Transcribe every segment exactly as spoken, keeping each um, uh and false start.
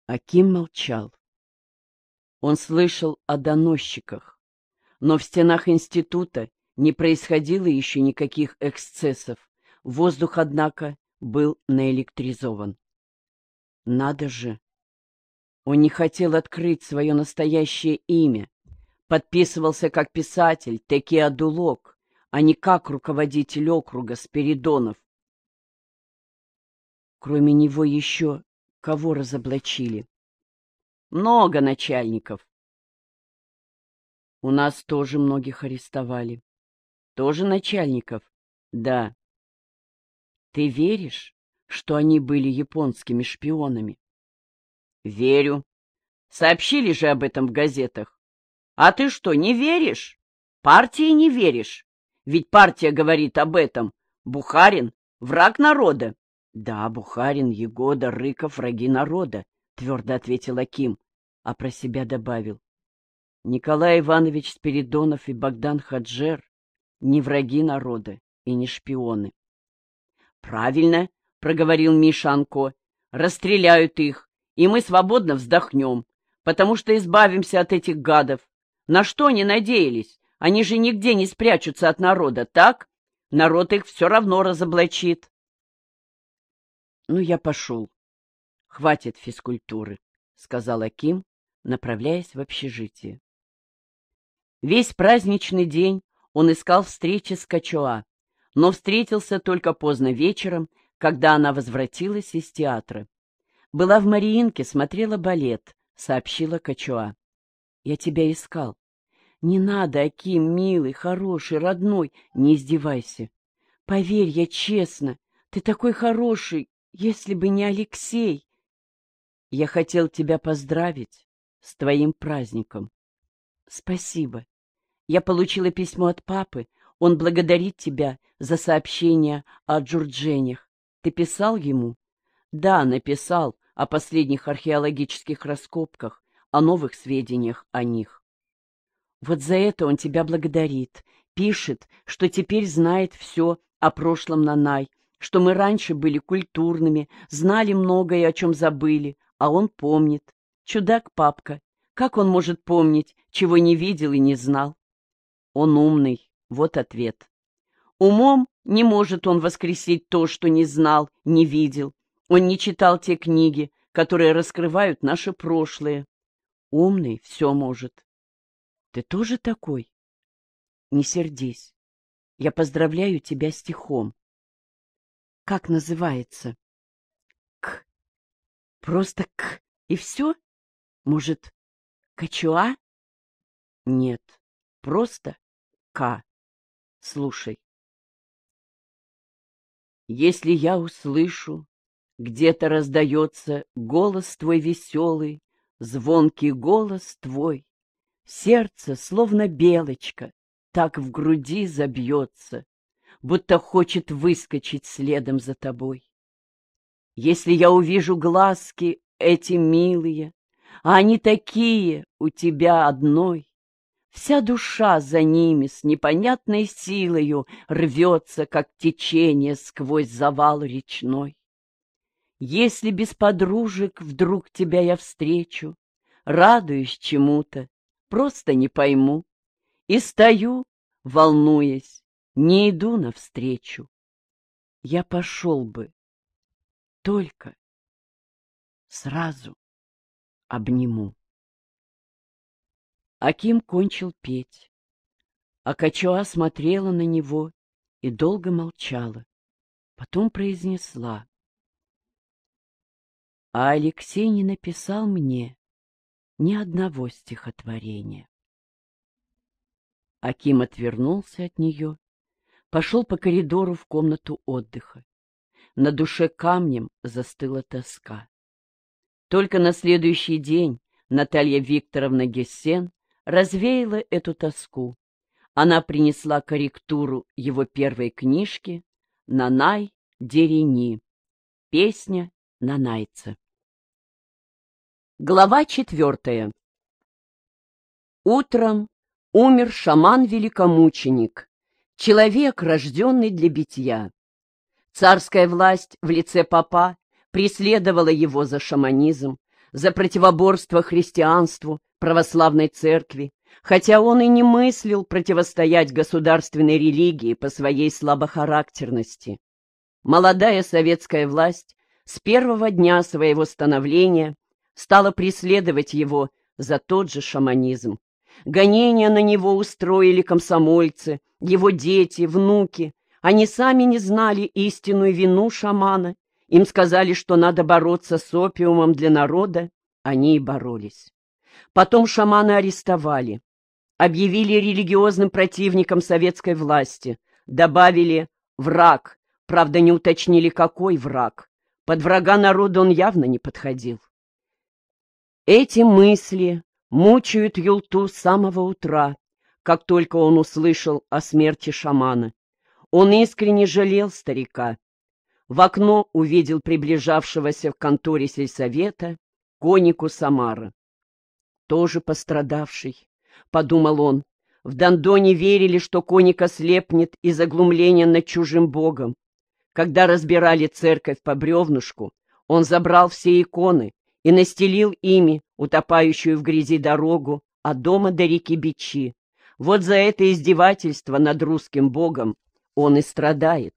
Аким молчал. Он слышал о доносчиках, но в стенах института не происходило еще никаких эксцессов. Воздух, однако, был наэлектризован. Надо же! Он не хотел открыть свое настоящее имя, подписывался как писатель Теки Адулок, а не как руководитель округа Спиридонов. Кроме него еще кого разоблачили? Много начальников. У нас тоже многих арестовали. Тоже начальников? Да. Ты веришь, что они были японскими шпионами? Верю. Сообщили же об этом в газетах. А ты что, не веришь? Партии не веришь? Ведь партия говорит об этом. Бухарин — враг народа. Да, Бухарин, Егода, Рыков — враги народа, твердо ответил Аким, а про себя добавил. Николай Иванович Спиридонов и Богдан Хаджер не враги народа и не шпионы. Правильно, проговорил Миша Анко. Расстреляют их, и мы свободно вздохнем, потому что избавимся от этих гадов. На что они надеялись? Они же нигде не спрячутся от народа, так? Народ их все равно разоблачит. Ну, я пошел. Хватит физкультуры, сказал Аким, направляясь в общежитие. Весь праздничный день он искал встречи с Качоа, но встретился только поздно вечером, когда она возвратилась из театра. Была в Мариинке, смотрела балет, сообщила Качоа. Я тебя искал. Не надо, Аким, милый, хороший, родной, не издевайся. Поверь, я честно, ты такой хороший, если бы не Алексей. Я хотел тебя поздравить с твоим праздником. Спасибо. Я получила письмо от папы. Он благодарит тебя за сообщение о Джурдженях. Ты писал ему? Да, написал о последних археологических раскопках, о новых сведениях о них. Вот за это он тебя благодарит. Пишет, что теперь знает все о прошлом Нанай, что мы раньше были культурными, знали многое, о чем забыли, а он помнит. Чудак папка. Как он может помнить, чего не видел и не знал? Он умный, вот ответ. Умом не может он воскресить то, что не знал, не видел. Он не читал те книги, которые раскрывают наше прошлое. Умный все может. Ты тоже такой? Не сердись. Я поздравляю тебя стихом. Как называется? К. Просто к. И все? Может, Качуа? Нет, просто К. Слушай. Если я услышу, где-то раздается голос твой веселый, звонкий голос твой, сердце, словно белочка, так в груди забьется, будто хочет выскочить следом за тобой. Если я увижу глазки эти милые, а они такие у тебя одной, вся душа за ними с непонятной силою рвется, как течение сквозь завал речной. Если без подружек вдруг тебя я встречу, радуюсь чему-то, просто не пойму, и стою, волнуясь, не иду навстречу. Я пошел бы, только сразу обниму. Аким кончил петь, а Качуа смотрела на него и долго молчала. Потом произнесла. А Алексей не написал мне ни одного стихотворения. Аким отвернулся от нее, пошел по коридору в комнату отдыха. На душе камнем застыла тоска. Только на следующий день Наталья Викторовна Гессен развеяла эту тоску. Она принесла корректуру его первой книжки «Нанай Дерени. Песня нанайца». Глава четвертая. Утром умер шаман-великомученик, человек, рожденный для битья. Царская власть в лице попа преследовала его за шаманизм, за противоборство христианству, православной церкви, хотя он и не мыслил противостоять государственной религии по своей слабохарактерности. Молодая советская власть с первого дня своего становления стала преследовать его за тот же шаманизм. Гонения на него устроили комсомольцы, его дети, внуки. Они сами не знали истинную вину шамана. Им сказали, что надо бороться с опиумом для народа. Они и боролись. Потом шамана арестовали, объявили религиозным противником советской власти, добавили «враг», правда, не уточнили, какой враг. Под врага народа он явно не подходил. Эти мысли мучают Юлту с самого утра, как только он услышал о смерти шамана. Он искренне жалел старика. В окно увидел приближавшегося в конторе сельсовета Конику Самара. Тоже пострадавший, — подумал он. В Дондоне верили, что Коника слепнет из оглумления над чужим богом. Когда разбирали церковь по бревнышку, он забрал все иконы и настелил ими утопающую в грязи дорогу от дома до реки Бичи. Вот за это издевательство над русским богом он и страдает.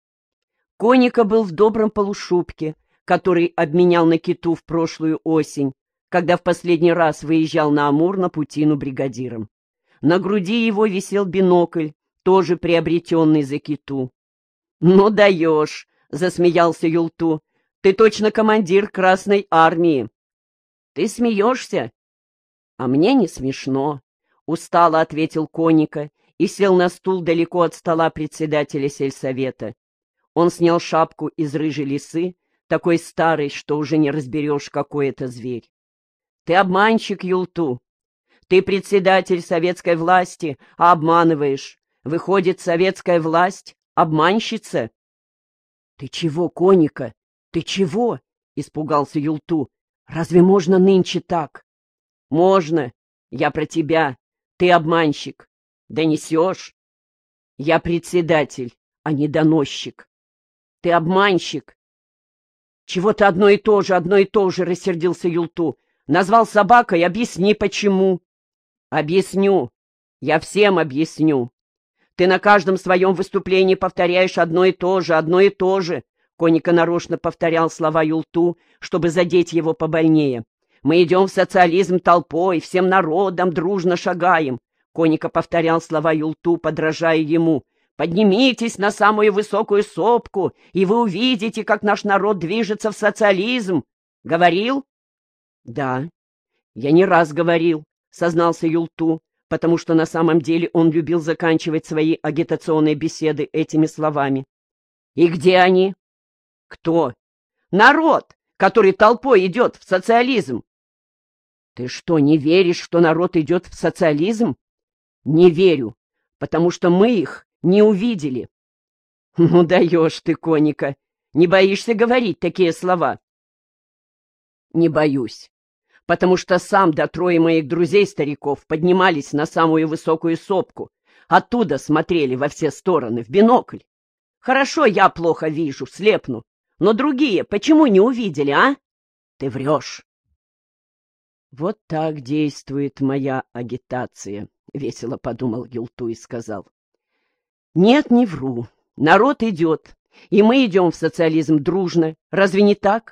Коника был в добром полушубке, который обменял на киту в прошлую осень, когда в последний раз выезжал на Амур на путину бригадиром. На груди его висел бинокль, тоже приобретенный за киту. — Ну даешь, — засмеялся Юлту, — ты точно командир Красной Армии. — Ты смеешься? — А мне не смешно, — устало ответил Коника и сел на стул далеко от стола председателя сельсовета. Он снял шапку из рыжей лисы, такой старой, что уже не разберешь, какой это зверь. — Ты обманщик, Юлту. Ты председатель советской власти, а обманываешь. Выходит, советская власть — обманщица? — Ты чего, Коника? Ты чего? — испугался Юлту. — Разве можно нынче так? — Можно. Я про тебя. Ты обманщик. Донесешь? — Я председатель, а не доносчик. — Ты обманщик. — Чего-то одно и то же, одно и то же, — рассердился Юлту. — Назвал собакой, объясни, почему. — Объясню. Я всем объясню. Ты на каждом своем выступлении повторяешь одно и то же, одно и то же. Коника нарочно повторял слова Юлту, чтобы задеть его побольнее. Мы идем в социализм толпой, всем народом дружно шагаем. Коника повторял слова Юлту, подражая ему. Поднимитесь на самую высокую сопку, и вы увидите, как наш народ движется в социализм. Говорил? Да, я не раз говорил, сознался Юлту, потому что на самом деле он любил заканчивать свои агитационные беседы этими словами. И где они? Кто? Народ, который толпой идет в социализм. Ты что, не веришь, что народ идет в социализм? Не верю, потому что мы их не увидели. Ну даешь ты, Коника, не боишься говорить такие слова? Не боюсь, потому что сам да трое моих друзей-стариков поднимались на самую высокую сопку, оттуда смотрели во все стороны в бинокль. Хорошо, я плохо вижу, слепну, но другие почему не увидели, а? Ты врешь. Вот так действует моя агитация, — весело подумал Юлту и сказал. Нет, не вру. Народ идет, и мы идем в социализм дружно. Разве не так?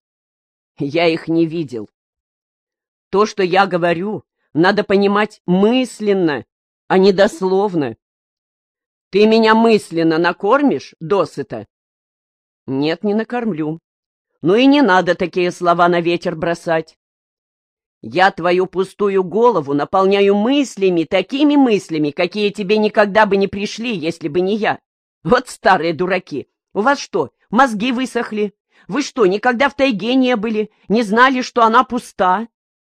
Я их не видел. То, что я говорю, надо понимать мысленно, а не дословно. Ты меня мысленно накормишь досыта? Нет, не накормлю. Ну и не надо такие слова на ветер бросать. Я твою пустую голову наполняю мыслями, такими мыслями, какие тебе никогда бы не пришли, если бы не я. Вот старые дураки. У вас что, мозги высохли? Вы что, никогда в тайге не были, не знали, что она пуста?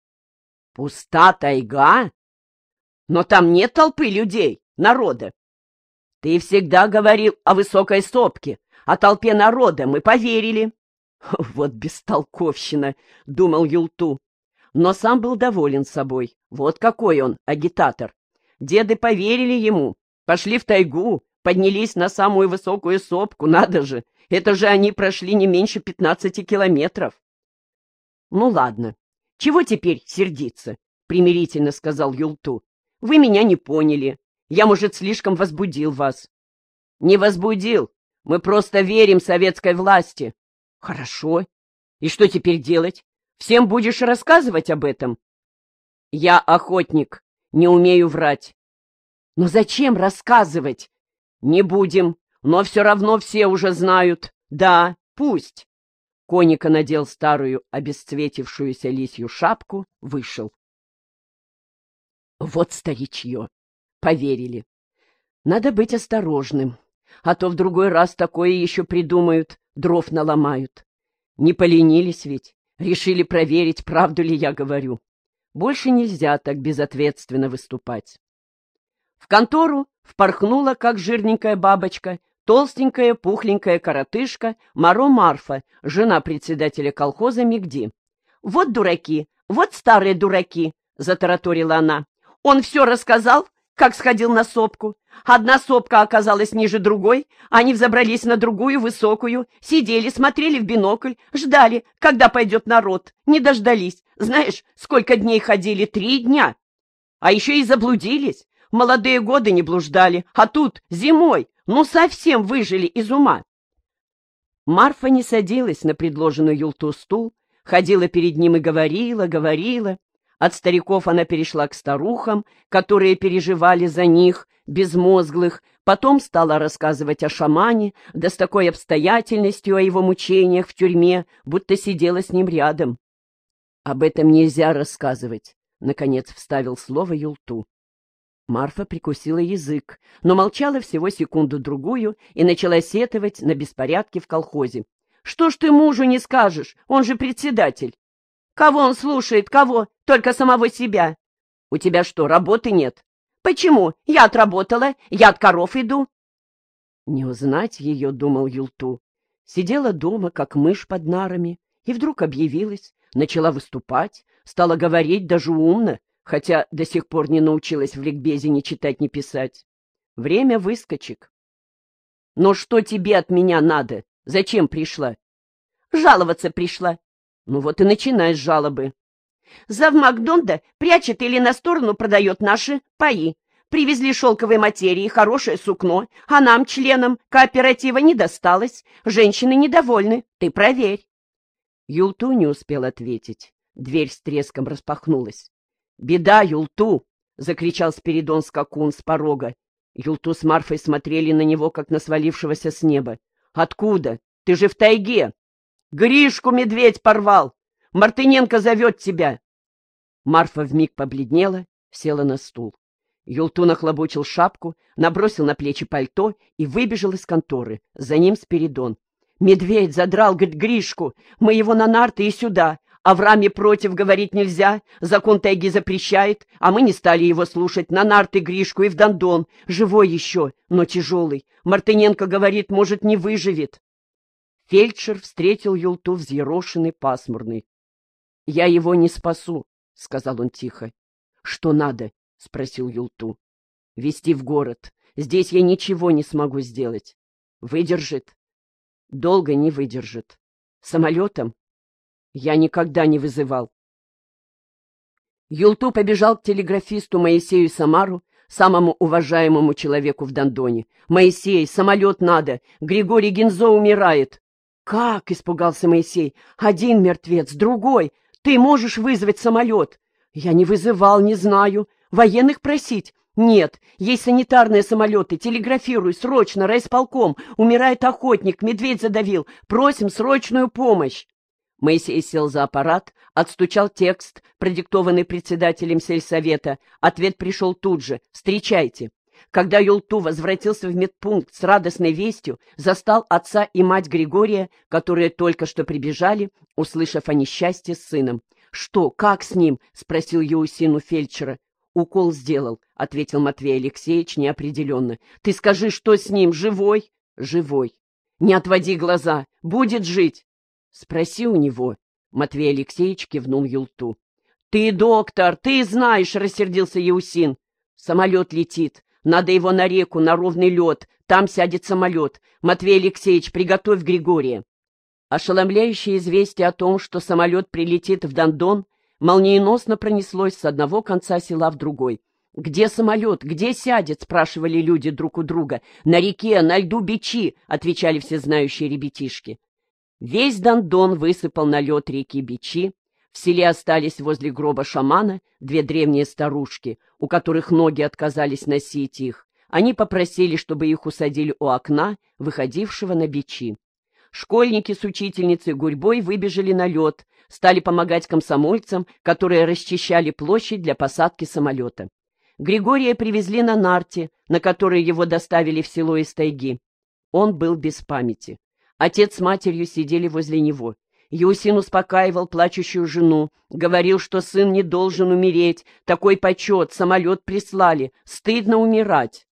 Пуста тайга? Но там нет толпы людей, народа. Ты всегда говорил о высокой сопке, о толпе народа, мы поверили. Вот бестолковщина, думал Юлту. Но сам был доволен собой. Вот какой он, агитатор. Деды поверили ему, пошли в тайгу, поднялись на самую высокую сопку, надо же, это же они прошли не меньше пятнадцати километров. Ну ладно, чего теперь сердиться? Примирительно сказал Юлту. Вы меня не поняли. Я, может, слишком возбудил вас. Не возбудил. Мы просто верим советской власти. Хорошо. И что теперь делать? Всем будешь рассказывать об этом? Я охотник, не умею врать. Но зачем рассказывать? Не будем, но все равно все уже знают. Да, пусть. Коника надел старую обесцветившуюся лисью шапку, вышел. Вот старичье. Поверили. Надо быть осторожным, а то в другой раз такое еще придумают, дров наломают. Не поленились ведь, решили проверить, правду ли я говорю. Больше нельзя так безответственно выступать. В контору впорхнула, как жирненькая бабочка, толстенькая, пухленькая коротышка Маро Марфа, жена председателя колхоза Мигди. «Вот дураки, вот старые дураки!» — затараторила она. «Он все рассказал, как сходил на сопку. Одна сопка оказалась ниже другой, они взобрались на другую, высокую, сидели, смотрели в бинокль, ждали, когда пойдет народ. Не дождались. Знаешь, сколько дней ходили? Три дня. А еще и заблудились. Молодые годы не блуждали, а тут зимой, ну совсем выжили из ума». Марфа не садилась на предложенную Юлту стул, ходила перед ним и говорила, говорила. От стариков она перешла к старухам, которые переживали за них, безмозглых, потом стала рассказывать о шамане, да с такой обстоятельностью о его мучениях в тюрьме, будто сидела с ним рядом. «Об этом нельзя рассказывать», — наконец вставил слово Юлту. Марфа прикусила язык, но молчала всего секунду-другую и начала сетовать на беспорядки в колхозе. «Что ж ты мужу не скажешь? Он же председатель. Кого он слушает, кого? Только самого себя. У тебя что, работы нет? Почему? Я отработала, я от коров иду». Не узнать ее, думал Юлту. Сидела дома, как мышь под нарами, и вдруг объявилась, начала выступать, стала говорить даже умно, хотя до сих пор не научилась в ликбезе ни читать, ни писать. Время выскочек. «Но что тебе от меня надо? Зачем пришла?» «Жаловаться пришла». «Ну вот и начинай с жалобы». «Завмак Донда прячет или на сторону продает наши паи. Привезли шелковой материи, хорошее сукно, а нам, членам кооператива, не досталось. Женщины недовольны, ты проверь». Юлту не успел ответить. Дверь с треском распахнулась. «Беда, Юлту!» — закричал Спиридон Скакун с порога. Юлту с Марфой смотрели на него, как на свалившегося с неба. «Откуда? Ты же в тайге!» «Гришку медведь порвал! Мартыненко зовет тебя!» Марфа вмиг побледнела, села на стул. Юлту нахлобучил шапку, набросил на плечи пальто и выбежал из конторы. За ним Спиридон. «Медведь задрал, говорит, Гришку! Мы его на нарты и сюда! А в раме против говорить нельзя, закон тайги запрещает, а мы не стали его слушать, на нарты Гришку и в Дондон. Живой еще, но тяжелый. Мартыненко говорит, может, не выживет». Фельдшер встретил Юлту взъерошенный, пасмурный. «Я его не спасу», — сказал он тихо. «Что надо?» — спросил Юлту. «Везти в город. Здесь я ничего не смогу сделать. Выдержит?» «Долго не выдержит. Самолетом?» «Я никогда не вызывал». Юлту побежал к телеграфисту Моисею Самару, самому уважаемому человеку в Дондоне. «Моисей, самолет надо! Григорий Гензо умирает!» «Как?» — испугался Моисей. «Один мертвец, другой. Ты можешь вызвать самолет?» «Я не вызывал, не знаю. Военных просить?» «Нет, есть санитарные самолеты. Телеграфируй, срочно, райисполком. Умирает охотник, медведь задавил. Просим срочную помощь». Моисей сел за аппарат, отстучал текст, продиктованный председателем сельсовета. Ответ пришел тут же. «Встречайте». Когда Юлту возвратился в медпункт с радостной вестью, застал отца и мать Григория, которые только что прибежали, услышав о несчастье с сыном. «Что, как с ним?» — спросил Еусин у фельдшера. «Укол сделал», — ответил Матвей Алексеевич неопределенно. «Ты скажи, что с ним? Живой?» «Живой». «Не отводи глаза. Будет жить?» «Спроси у него», — Матвей Алексеевич кивнул Юлту. «Ты доктор, ты знаешь», — рассердился Еусин. «Самолет летит. Надо его на реку, на ровный лед. Там сядет самолет. Матвей Алексеевич, приготовь Григория». Ошеломляющее известие о том, что самолет прилетит в Дондон, молниеносно пронеслось с одного конца села в другой. «Где самолет? Где сядет?» — спрашивали люди друг у друга. «На реке, на льду Бичи», — отвечали всезнающие ребятишки. Весь Дондон высыпал на лед реки Бичи. В селе остались возле гроба шамана две древние старушки, у которых ноги отказались носить их. Они попросили, чтобы их усадили у окна, выходившего на Бичи. Школьники с учительницей гурьбой выбежали на лед, стали помогать комсомольцам, которые расчищали площадь для посадки самолета. Григория привезли на нарте, на которой его доставили в село из тайги. Он был без памяти. Отец с матерью сидели возле него. Еусин успокаивал плачущую жену, говорил, что сын не должен умереть, такой почет, самолет прислали, стыдно умирать.